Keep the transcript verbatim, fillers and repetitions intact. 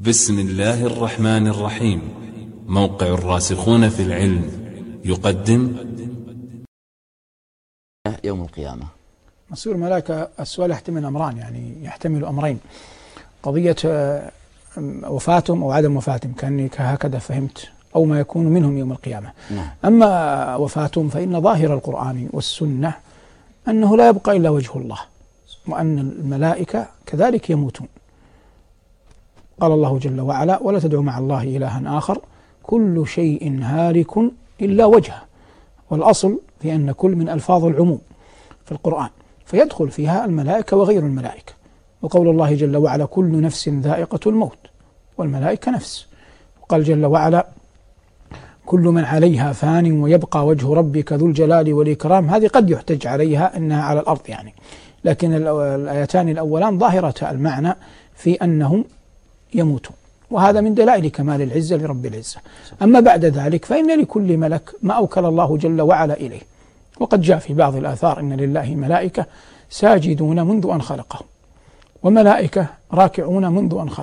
بسم الله الرحمن الرحيم. موقع الراسخون في العلم يقدم يوم القيامة. مصير الملائكة السؤال يحتمل أمران، يعني يحتمل أمرين: قضية وفاتهم أو عدم وفاتهم، كأني هكذا فهمت، أو ما يكون منهم يوم القيامة. نعم. أما وفاتهم فإن ظاهر القرآن والسنة أنه لا يبقى إلا وجه الله، وأن الملائكة كذلك يموتون. قال الله جل وعلا: ولا تدعوا مع الله إلها آخر كل شيء هالك إلا وجهه. والأصل في أن كل من ألفاظ العموم في القرآن، فيدخل فيها الملائكة وغير الملائكة. وقول الله جل وعلا: كل نفس ذائقة الموت، والملائكة نفس. وقال جل وعلا: كل من عليها فان ويبقى وجه ربك ذو الجلال والإكرام. هذه قد يحتج عليها أنها على الأرض يعني، لكن الآيتان الأولان ظاهرة المعنى في أنهم يموتون، وهذا من دلائل كمال العزة لرب العزة. أما بعد ذلك فإن لكل ملك ما أوكل الله جل وعلا إليه، وقد جاء في بعض الآثار: إن لله ملائكة ساجدون منذ أن خلقهم، وملائكة راكعون منذ أن خلقهم.